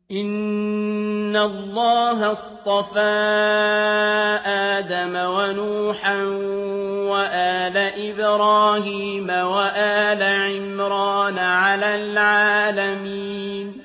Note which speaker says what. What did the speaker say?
Speaker 1: إِنَّ اللَّهَ اصْطَفَىٰ آدَمَ وَنُوحًا وَآلَ إِبْرَاهِيمَ وَآلَ عِمْرَانَ عَلَى الْعَالَمِينَ